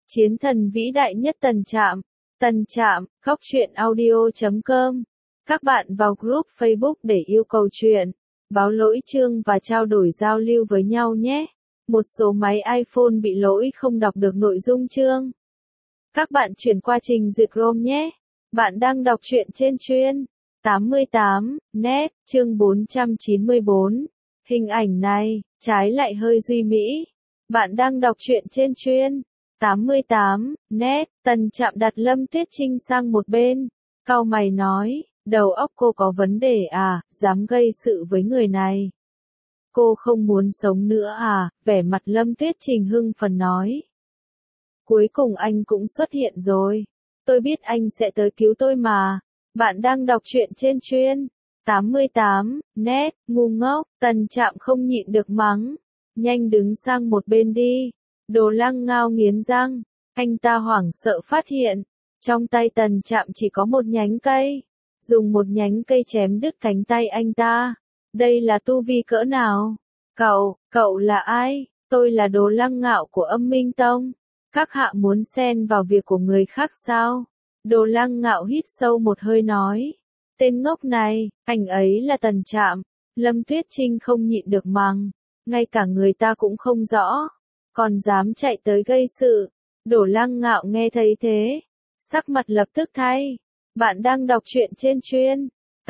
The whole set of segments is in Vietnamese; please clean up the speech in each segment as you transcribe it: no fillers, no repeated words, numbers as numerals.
Chiến thần vĩ đại nhất Tần Trạm, khóc chuyện audio.com. Các bạn vào group Facebook để yêu cầu chuyện, báo lỗi chương và trao đổi giao lưu với nhau nhé. Một số máy iPhone bị lỗi không đọc được nội dung chương. Các bạn chuyển qua trình duyệt Chrome nhé. Bạn đang đọc truyện trên chuyên 88 net, chương 494. Hình ảnh này, trái lại hơi duy mỹ. Bạn đang đọc truyện trên chuyên 88 net. Tần Trạm đặt Lâm Tuyết Trinh sang một bên, cau mày nói, đầu óc cô có vấn đề à, dám gây sự với người này. Cô không muốn sống nữa à, vẻ mặt Lâm Tuyết Trinh hưng phấn nói. Cuối cùng anh cũng xuất hiện rồi. Tôi biết anh sẽ tới cứu tôi mà. Bạn đang đọc truyện trên chuyên 88 net, ngu ngốc. Tần Trạm không nhịn được mắng. Nhanh đứng sang một bên đi. Đồ Lăng Ngao nghiến răng. Anh ta hoảng sợ phát hiện, trong tay Tần Trạm chỉ có một nhánh cây. Dùng một nhánh cây chém đứt cánh tay anh ta. Đây là tu vi cỡ nào? Cậu là ai? Tôi là Đồ Lăng Ngạo của Âm Minh Tông. Các hạ muốn xen vào việc của người khác sao? Đồ Lăng Ngạo hít sâu một hơi nói. Tên ngốc này, anh ấy là Tần Trạm. Lâm Tuyết Trinh không nhịn được mắng. Ngay cả người ta cũng không rõ. Còn dám chạy tới gây sự. Đồ Lăng Ngạo nghe thấy thế. Sắc mặt lập tức thay. Bạn đang đọc truyện trên chuyên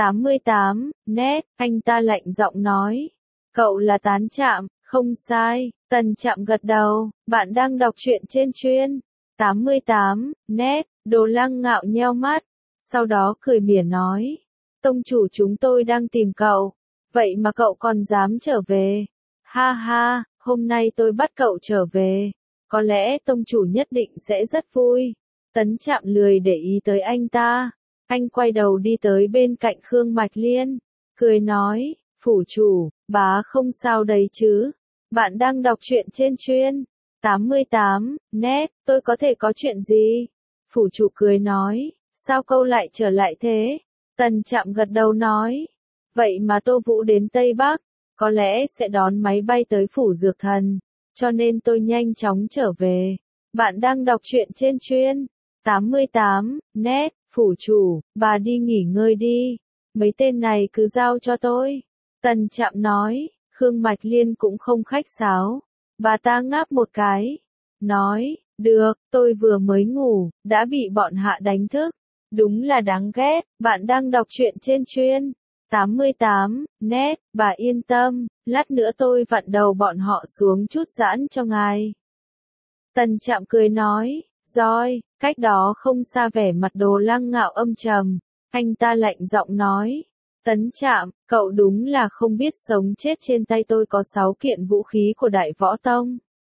88 net. Anh ta lạnh giọng nói. Cậu là Tán Trạm, không sai. Tần Trạm gật đầu. Bạn đang đọc truyện trên chuyên 88 net. Đồ Lăng Ngạo nheo mắt. Sau đó cười mỉa nói. Tông chủ chúng tôi đang tìm cậu. Vậy mà cậu còn dám trở về. Ha ha, hôm nay tôi bắt cậu trở về. Có lẽ tông chủ nhất định sẽ rất vui. Tấn Trạm lười để ý tới anh ta. Anh quay đầu đi tới bên cạnh Khương Mạch Liên. Cười nói, phủ chủ, bá không sao đấy chứ. Bạn đang đọc truyện trên chuyên 88 net, tôi có thể có chuyện gì? Phủ chủ cười nói, sao câu lại trở lại thế? Tần Trạm gật đầu nói, vậy mà Tô Vũ đến Tây Bắc, có lẽ sẽ đón máy bay tới phủ Dược Thần, cho nên tôi nhanh chóng trở về. Bạn đang đọc truyện trên chuyên 88 net, phủ chủ, bà đi nghỉ ngơi đi. Mấy tên này cứ giao cho tôi. Tần Trạm nói, Khương Mạch Liên cũng không khách sáo. Bà ta ngáp một cái. Nói, được, tôi vừa mới ngủ, đã bị bọn hạ đánh thức. Đúng là đáng ghét. Bạn đang đọc truyện trên chuyên 88 net, bà yên tâm, lát nữa tôi vặn đầu bọn họ xuống chút giãn cho ngài. Tần Trạm cười nói, rồi, cách đó không xa vẻ mặt Đồ Lăng Ngạo âm trầm. Anh ta lạnh giọng nói, Tấn Trạm, cậu đúng là không biết sống chết, trên tay tôi có 6 kiện vũ khí của Đại Võ Tông.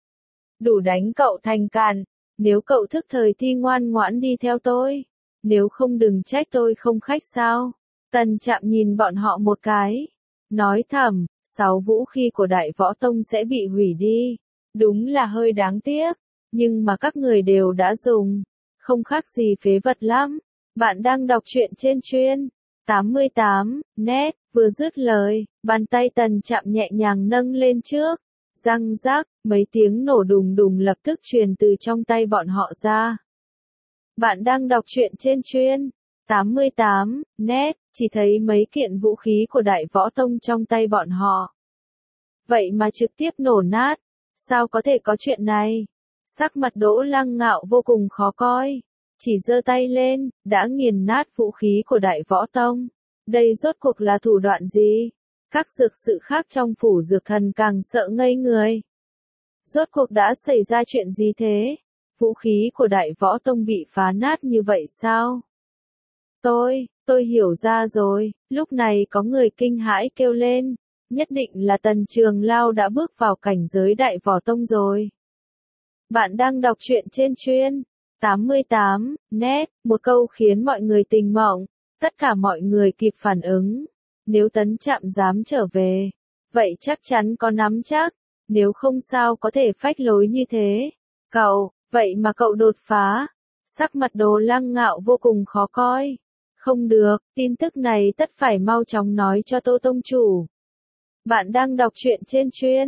Đủ đánh cậu thành càn, nếu cậu thức thời thì ngoan ngoãn đi theo tôi, nếu không đừng trách tôi không khách sao. Tần Trạm nhìn bọn họ một cái, nói thầm, 6 vũ khí của Đại Võ Tông sẽ bị hủy đi, đúng là hơi đáng tiếc, nhưng mà các người đều đã dùng, không khác gì phế vật lắm. Bạn đang đọc truyện trên chuyên 88 net. Vừa dứt lời, bàn tay Tần Trạm nhẹ nhàng nâng lên trước, răng rác, mấy tiếng nổ đùng đùng lập tức truyền từ trong tay bọn họ ra. Bạn đang đọc truyện trên chuyên 88 net, chỉ thấy mấy kiện vũ khí của Đại Võ Tông trong tay bọn họ. Vậy mà trực tiếp nổ nát, sao có thể có chuyện này? Sắc mặt Đỗ Lăng Ngạo vô cùng khó coi, chỉ giơ tay lên, đã nghiền nát vũ khí của Đại Võ Tông. Đây rốt cuộc là thủ đoạn gì? Các dược sự khác trong phủ Dược Thần càng sợ ngây người. Rốt cuộc đã xảy ra chuyện gì thế? Vũ khí của Đại Võ Tông bị phá nát như vậy sao? Tôi hiểu ra rồi. Lúc này có người kinh hãi kêu lên, nhất định là Tần Trường Lao đã bước vào cảnh giới Đại Võ Tông rồi. Bạn đang đọc truyện trên chuyên 88 net. Một câu khiến mọi người tỉnh mộng, tất cả mọi người kịp phản ứng. Nếu Tấn Trạm dám trở về, vậy chắc chắn có nắm chắc, nếu không sao có thể phách lối như thế. Vậy mà cậu đột phá. Sắc mặt Đồ Lăng Ngạo vô cùng khó coi. Không được, tin tức này tất phải mau chóng nói cho Tô Tông chủ. Bạn đang đọc truyện trên chuyên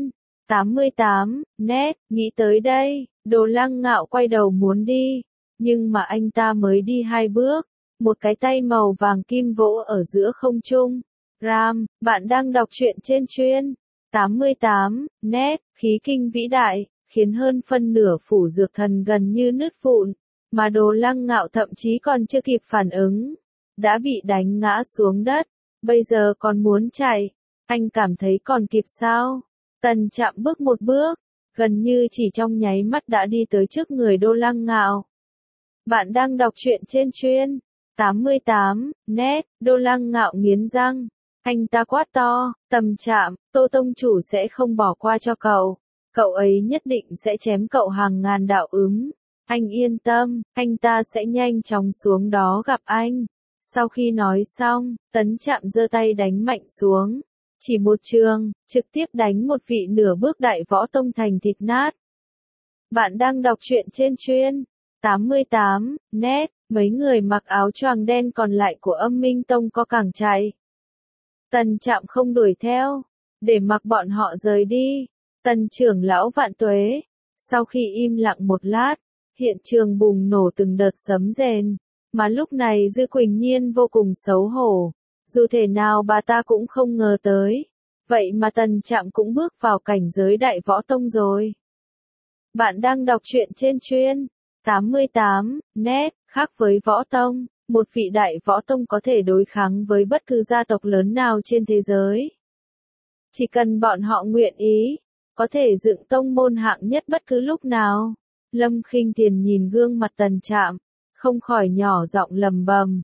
88, net, nghĩ tới đây, Đồ Lăng Ngạo quay đầu muốn đi, nhưng mà anh ta mới đi 2 bước, một cái tay màu vàng kim vỗ ở giữa không trung. Ram, bạn đang đọc truyện trên chuyên 88, net, khí kinh vĩ đại, khiến hơn phân nửa phủ dược thần gần như nứt vụn, mà Đồ Lăng Ngạo thậm chí còn chưa kịp phản ứng, đã bị đánh ngã xuống đất, bây giờ còn muốn chạy, anh cảm thấy còn kịp sao? Tần Trạm bước một bước, gần như chỉ trong nháy mắt đã đi tới trước người Đồ Lăng Ngạo. Bạn đang đọc truyện trên chuyên 88, net, Đồ Lăng Ngạo nghiến răng. Anh ta quát to, Tần Trạm, Tô tông chủ sẽ không bỏ qua cho cậu. Cậu ấy nhất định sẽ chém cậu hàng ngàn đạo ứng. Anh yên tâm, anh ta sẽ nhanh chóng xuống đó gặp anh. Sau khi nói xong, Tần Trạm giơ tay đánh mạnh xuống. Chỉ một trường, trực tiếp đánh một vị nửa bước đại võ tông thành thịt nát. Bạn đang đọc truyện trên chuyên 88, net, mấy người mặc áo choàng đen còn lại của Âm Minh Tông có càng chạy. Tần Trạm không đuổi theo, để mặc bọn họ rời đi. Tần trưởng lão vạn tuế. Sau khi im lặng một lát, hiện trường bùng nổ từng đợt sấm rền, mà lúc này Dư Quỳnh Nhiên vô cùng xấu hổ. Dù thể nào bà ta cũng không ngờ tới. Vậy mà Tần Trạm cũng bước vào cảnh giới đại võ tông rồi. Bạn đang đọc truyện trên chuyên 88, net, khác với võ tông, một vị đại võ tông có thể đối kháng với bất cứ gia tộc lớn nào trên thế giới. Chỉ cần bọn họ nguyện ý, có thể dựng tông môn hạng nhất bất cứ lúc nào. Lâm Khinh Tiền nhìn gương mặt Tần Trạm, không khỏi nhỏ giọng lầm bầm.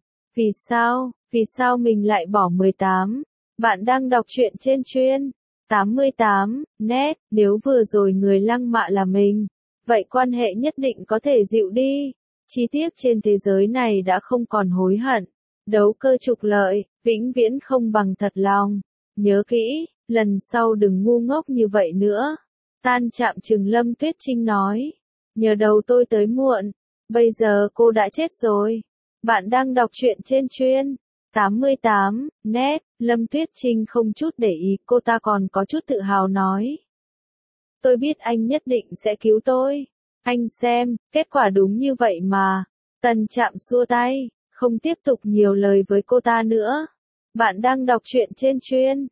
Vì sao mình lại bỏ 18? Bạn đang đọc truyện trên chuyên 88, net, nếu vừa rồi người lăng mạ là mình, vậy quan hệ nhất định có thể dịu đi. Chi tiết trên thế giới này đã không còn hối hận. Đấu cơ trục lợi, vĩnh viễn không bằng thật lòng. Nhớ kỹ, lần sau đừng ngu ngốc như vậy nữa. Tan Trạm trừng Lâm Tuyết Trinh nói. Nhờ đầu tôi tới muộn. Bây giờ cô đã chết rồi. Bạn đang đọc truyện trên chuyên 88, net, Lâm Tuyết Trinh không chút để ý, cô ta còn có chút tự hào nói. Tôi biết anh nhất định sẽ cứu tôi. Anh xem, kết quả đúng như vậy mà. Tần Trạm xua tay, không tiếp tục nhiều lời với cô ta nữa. Bạn đang đọc truyện trên chuyên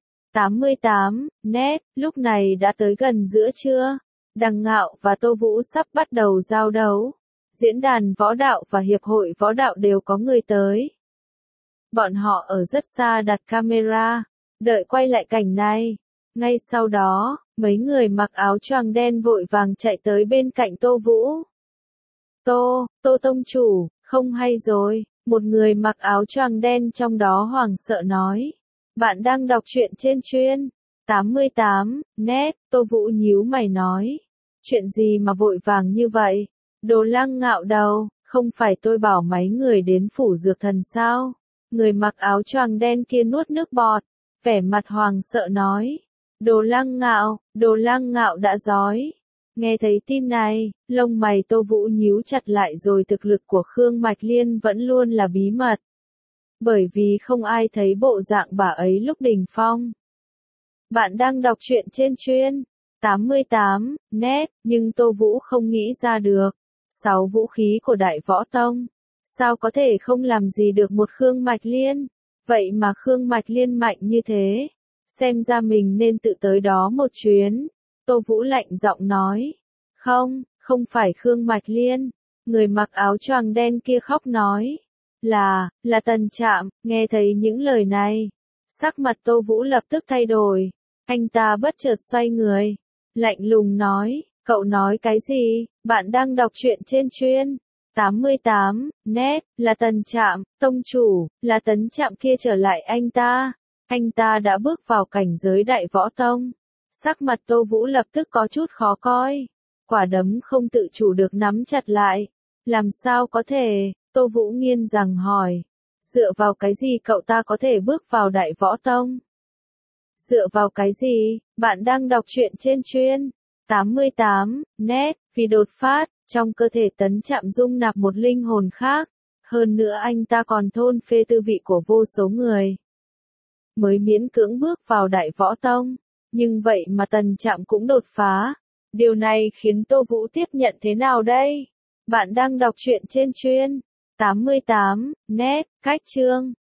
88, net, lúc này đã tới gần giữa trưa. Đằng Ngạo và Tô Vũ sắp bắt đầu giao đấu. Diễn đàn võ đạo và hiệp hội võ đạo đều có người tới. Bọn họ ở rất xa đặt camera, đợi quay lại cảnh này. Ngay sau đó, mấy người mặc áo choàng đen vội vàng chạy tới bên cạnh Tô Vũ. Tô tông chủ, không hay rồi, một người mặc áo choàng đen trong đó hoảng sợ nói. Bạn đang đọc truyện trên chuyên 88, net, Tô Vũ nhíu mày nói. Chuyện gì mà vội vàng như vậy? Đồ Lăng Ngạo đầu, không phải tôi bảo mấy người đến phủ dược thần sao? Người mặc áo choàng đen kia nuốt nước bọt, vẻ mặt hoàng sợ nói. Đồ Lăng Ngạo đã rói. Nghe thấy tin này, lông mày Tô Vũ nhíu chặt lại rồi thực lực của Khương Mạch Liên vẫn luôn là bí mật. Bởi vì không ai thấy bộ dạng bà ấy lúc đỉnh phong. Bạn đang đọc truyện trên chuyên 88, net, nhưng Tô Vũ không nghĩ ra được. 6 vũ khí của Đại Võ Tông. Sao có thể không làm gì được một Khương Mạch Liên? Vậy mà Khương Mạch Liên mạnh như thế. Xem ra mình nên tự tới đó một chuyến. Tô Vũ lạnh giọng nói. Không phải Khương Mạch Liên. Người mặc áo choàng đen kia khóc nói. Là Tần Trạm. Nghe thấy những lời này, sắc mặt Tô Vũ lập tức thay đổi. Anh ta bất chợt xoay người, lạnh lùng nói. Cậu nói cái gì? Bạn đang đọc truyện trên chuyên 88, net, là Tần Trạm, tông chủ, là Tần Trạm kia trở lại anh ta. Anh ta đã bước vào cảnh giới đại võ tông. Sắc mặt Tô Vũ lập tức có chút khó coi. Quả đấm không tự chủ được nắm chặt lại. Làm sao có thể? Tô Vũ nghiến rằng hỏi. Dựa vào cái gì cậu ta có thể bước vào đại võ tông? Dựa vào cái gì? Bạn đang đọc truyện trên chuyên 88, net, vì đột phát, trong cơ thể Tần Trạm dung nạp một linh hồn khác. Hơn nữa anh ta còn thôn phê tư vị của vô số người. Mới miễn cưỡng bước vào đại võ tông. Nhưng vậy mà Tần Trạm cũng đột phá. Điều này khiến Tô Vũ tiếp nhận thế nào đây? Bạn đang đọc truyện trên chuyên 88 net cách chương.